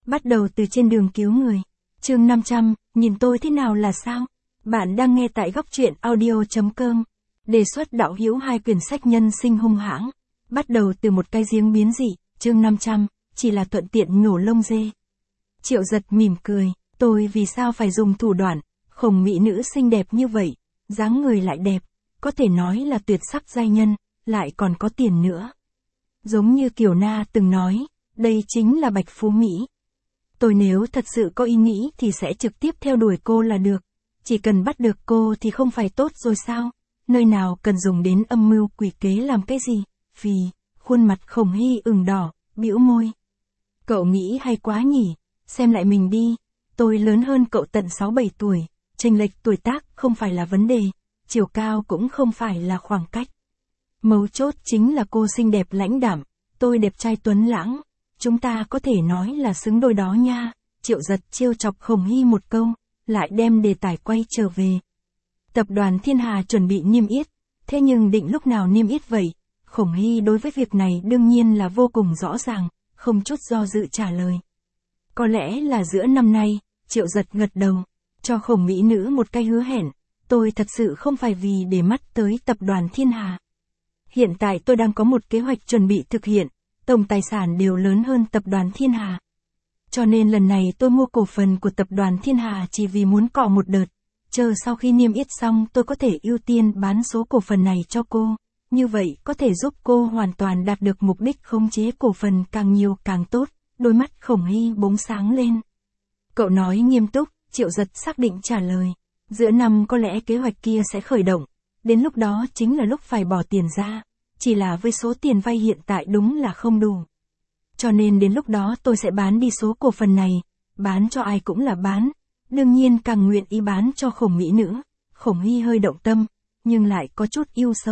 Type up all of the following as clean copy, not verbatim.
Bắt đầu từ trên đường cứu người. Chương 500, nhìn tôi thế nào là sao? Bạn đang nghe tại góc truyện audio.com. Đề xuất đạo hữu 2 quyển sách nhân sinh hung hãng. Bắt đầu từ một cái giếng biến dị. Chương 500, chỉ là thuận tiện nhổ lông dê. Triệu Giật mỉm cười, tôi vì sao phải dùng thủ đoạn, khổng mỹ nữ xinh đẹp như vậy, dáng người lại đẹp, có thể nói là tuyệt sắc giai nhân, lại còn có tiền nữa. Giống như Kiều Na từng nói, đây chính là Bạch Phú Mỹ. Tôi nếu thật sự có ý nghĩ thì sẽ trực tiếp theo đuổi cô là được. Chỉ cần bắt được cô thì không phải tốt rồi sao? Nơi nào cần dùng đến âm mưu quỷ kế làm cái gì? Vì, khuôn mặt Khổng Hy ửng đỏ, bĩu môi. Cậu nghĩ hay quá nhỉ, xem lại mình đi. Tôi lớn hơn cậu tận 6-7 tuổi, chênh lệch tuổi tác không phải là vấn đề, chiều cao cũng không phải là khoảng cách. Mấu chốt chính là cô xinh đẹp lãnh đạm, tôi đẹp trai tuấn lãng. Chúng ta có thể nói là xứng đôi đó nha. Triệu Giật trêu chọc Khổng Hy một câu, lại đem đề tài quay trở về. Tập đoàn Thiên Hà chuẩn bị niêm yết, thế nhưng định lúc nào niêm yết vậy? Khổng Hy đối với việc này đương nhiên là vô cùng rõ ràng, không chút do dự trả lời. Có lẽ là giữa năm nay. Triệu Giật gật đầu, cho Khổng mỹ nữ một cái hứa hẹn. Tôi thật sự không phải vì để mắt tới tập đoàn Thiên Hà. Hiện tại tôi đang có một kế hoạch chuẩn bị thực hiện, tổng tài sản đều lớn hơn tập đoàn Thiên Hà. Cho nên lần này tôi mua cổ phần của tập đoàn Thiên Hà chỉ vì muốn cọ một đợt, chờ sau khi niêm yết xong tôi có thể ưu tiên bán số cổ phần này cho cô, như vậy có thể giúp cô hoàn toàn đạt được mục đích khống chế cổ phần càng nhiều càng tốt. Đôi mắt Khổng Hy bỗng sáng lên. Cậu nói nghiêm túc, Triệu Giật xác định trả lời. Giữa năm có lẽ kế hoạch kia sẽ khởi động, đến lúc đó chính là lúc phải bỏ tiền ra, chỉ là với số tiền vay hiện tại đúng là không đủ. Cho nên đến lúc đó tôi sẽ bán đi số cổ phần này, bán cho ai cũng là bán, đương nhiên càng nguyện ý bán cho Khổng mỹ nữ. Khổng Hy hơi động tâm, nhưng lại có chút yêu sâu.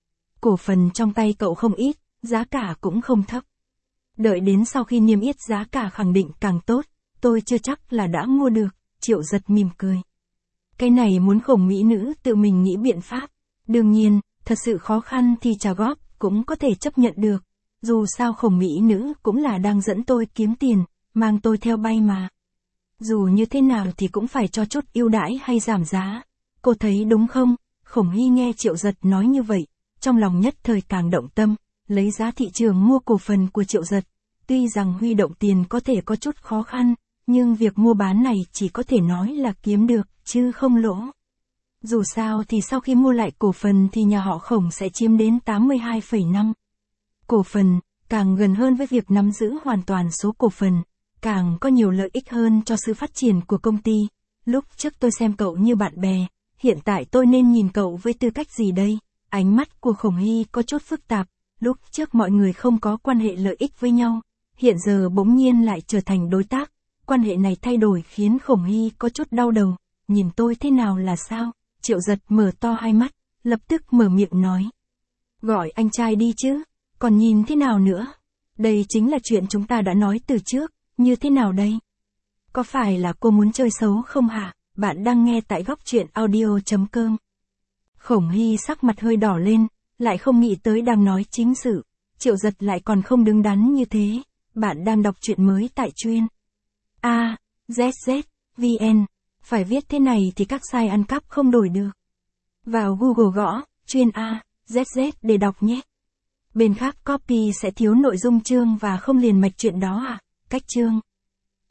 Cổ phần trong tay cậu không ít, giá cả cũng không thấp. Đợi đến sau khi niêm yết giá cả khẳng định càng tốt, tôi chưa chắc là đã mua được. Triệu Giật mỉm cười. Cái này muốn Khổng mỹ nữ tự mình nghĩ biện pháp. Đương nhiên, thật sự khó khăn thì trả góp cũng có thể chấp nhận được. Dù sao Khổng mỹ nữ cũng là đang dẫn tôi kiếm tiền, mang tôi theo bay mà. Dù như thế nào thì cũng phải cho chút ưu đãi hay giảm giá. Cô thấy đúng không? Khổng Hy nghe Triệu Giật nói như vậy, trong lòng nhất thời càng động tâm, lấy giá thị trường mua cổ phần của Triệu Giật. Tuy rằng huy động tiền có thể có chút khó khăn, nhưng việc mua bán này chỉ có thể nói là kiếm được, chứ không lỗ. Dù sao thì sau khi mua lại cổ phần thì nhà họ Khổng sẽ chiếm đến 82,5%. Cổ phần, càng gần hơn với việc nắm giữ hoàn toàn số cổ phần, càng có nhiều lợi ích hơn cho sự phát triển của công ty. Lúc trước tôi xem cậu như bạn bè, hiện tại tôi nên nhìn cậu với tư cách gì đây? Ánh mắt của Khổng Hy có chút phức tạp, lúc trước mọi người không có quan hệ lợi ích với nhau, hiện giờ bỗng nhiên lại trở thành đối tác. Quan hệ này thay đổi khiến Khổng Hy có chút đau đầu. Nhìn tôi thế nào là sao? Triệu Giật mở to hai mắt, lập tức mở miệng nói. Gọi anh trai đi chứ, còn nhìn thế nào nữa? Đây chính là chuyện chúng ta đã nói từ trước, như thế nào đây? Có phải là cô muốn chơi xấu không hả? Bạn đang nghe tại góc truyện audio.com. Khổng Hy sắc mặt hơi đỏ lên, lại không nghĩ tới đang nói chính sự. Triệu Giật lại còn không đứng đắn như thế. Bạn đang đọc truyện mới tại chuyên AZZ.VN. Phải viết thế này thì các site ăn cắp không đổi được. Vào Google gõ, chuyên AZZ để đọc nhé. Bên khác copy sẽ thiếu nội dung chương và không liền mạch chuyện đó à? Cách chương.